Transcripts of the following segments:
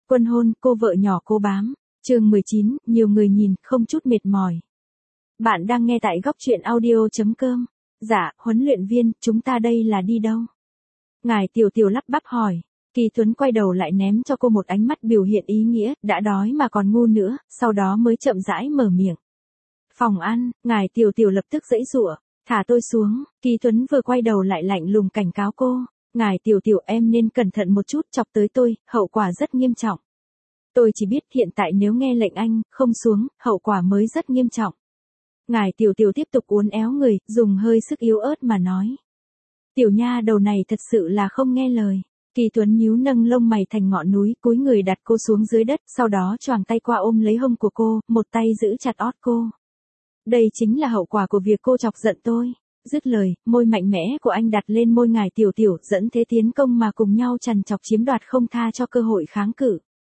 Quân hôn, cô vợ nhỏ cô bám. Chương 19, nhiều người nhìn, không chút mệt mỏi. Bạn đang nghe tại góc truyện audio.com. Dạ, huấn luyện viên, chúng ta đây là đi đâu? Ngài Tiểu Tiểu lắp bắp hỏi. Kỳ Tuấn quay đầu lại ném cho cô một ánh mắt biểu hiện ý nghĩa, đã đói mà còn ngu nữa, sau đó mới chậm rãi mở miệng. Phòng ăn, Ngài Tiểu Tiểu lập tức giãy giụa, thả tôi xuống. Kỳ Tuấn vừa quay đầu lại lạnh lùng cảnh cáo cô. Ngài Tiểu Tiểu, em nên cẩn thận một chút, chọc tới tôi, hậu quả rất nghiêm trọng. Tôi chỉ biết hiện tại nếu nghe lệnh anh, không xuống, hậu quả mới rất nghiêm trọng. Ngài Tiểu Tiểu tiếp tục uốn éo người, dùng hơi sức yếu ớt mà nói. Tiểu nha đầu này thật sự là không nghe lời. Kỳ Tuấn nhíu nâng lông mày thành ngọn núi, cúi người đặt cô xuống dưới đất, sau đó choàng tay qua ôm lấy hông của cô, một tay giữ chặt ót cô. Đây chính là hậu quả của việc cô chọc giận tôi. Dứt lời, môi mạnh mẽ của anh đặt lên môi Ngài Tiểu Tiểu, dẫn thế tiến công mà cùng nhau trằn trọc chiếm đoạt không tha cho cơ hội kháng cự.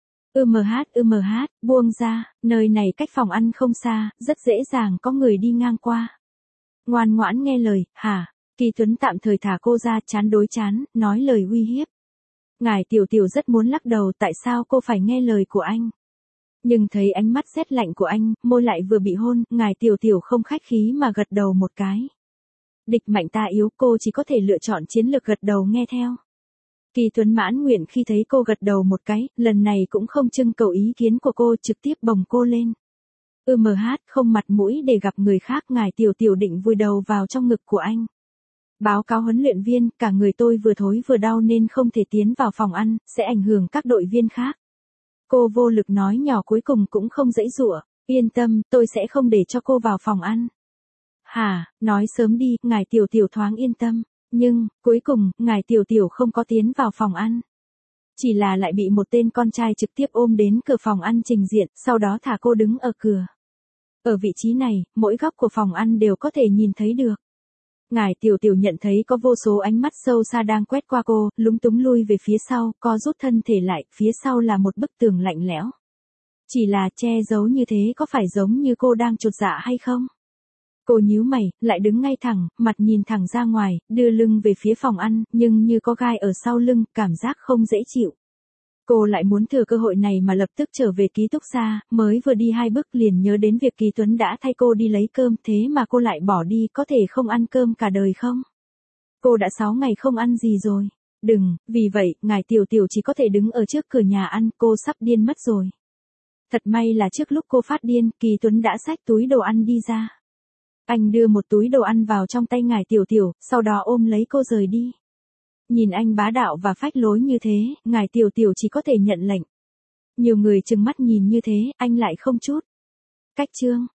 Buông ra, nơi này cách phòng ăn không xa, rất dễ dàng có người đi ngang qua. Ngoan ngoãn nghe lời, hả? Kỳ Tuấn tạm thời thả cô ra, chán đối chán, nói lời uy hiếp. Ngài Tiểu Tiểu rất muốn lắc đầu, tại sao cô phải nghe lời của anh? Nhưng thấy ánh mắt rét lạnh của anh, môi lại vừa bị hôn, Ngài Tiểu Tiểu không khách khí mà gật đầu một cái. Địch mạnh ta yếu, cô chỉ có thể lựa chọn chiến lược gật đầu nghe theo. Kỳ Tuấn mãn nguyện khi thấy cô gật đầu một cái, lần này cũng không trưng cầu ý kiến của cô, trực tiếp bồng cô lên. Không mặt mũi để gặp người khác. Ngài Tiểu Tiểu định vùi đầu vào trong ngực của anh. Báo cáo huấn luyện viên, cả người tôi vừa thối vừa đau nên không thể tiến vào phòng ăn, sẽ ảnh hưởng các đội viên khác. Cô vô lực nói nhỏ, cuối cùng cũng không giãy giụa. Yên tâm, tôi sẽ không để cho cô vào phòng ăn. Hả, nói sớm đi. Ngài Tiểu Tiểu thoáng yên tâm. Nhưng, cuối cùng, Ngài Tiểu Tiểu không có tiến vào phòng ăn. Chỉ là lại bị một tên con trai trực tiếp ôm đến cửa phòng ăn trình diện, sau đó thả cô đứng ở cửa. Ở vị trí này, mỗi góc của phòng ăn đều có thể nhìn thấy được. Ngài Tiểu Tiểu nhận thấy có vô số ánh mắt sâu xa đang quét qua cô, lúng túng lui về phía sau, co rút thân thể lại, phía sau là một bức tường lạnh lẽo. Chỉ là che giấu như thế có phải giống như cô đang chột dạ hay không? Cô nhíu mày, lại đứng ngay thẳng, mặt nhìn thẳng ra ngoài, đưa lưng về phía phòng ăn, nhưng như có gai ở sau lưng, cảm giác không dễ chịu. Cô lại muốn thừa cơ hội này mà lập tức trở về ký túc xá, mới vừa đi 2 bước liền nhớ đến việc Kỳ Tuấn đã thay cô đi lấy cơm, thế mà cô lại bỏ đi, có thể không ăn cơm cả đời không? Cô đã 6 ngày không ăn gì rồi. Đừng, vì vậy, Ngài Tiểu Tiểu chỉ có thể đứng ở trước cửa nhà ăn, cô sắp điên mất rồi. Thật may là trước lúc cô phát điên, Kỳ Tuấn đã xách túi đồ ăn đi ra. Anh đưa một túi đồ ăn vào trong tay Ngài Tiểu Tiểu, sau đó ôm lấy cô rời đi. Nhìn anh bá đạo và phách lối như thế, Ngài Tiểu Tiểu chỉ có thể nhận lệnh. Nhiều người trừng mắt nhìn như thế, anh lại không chút cách chương.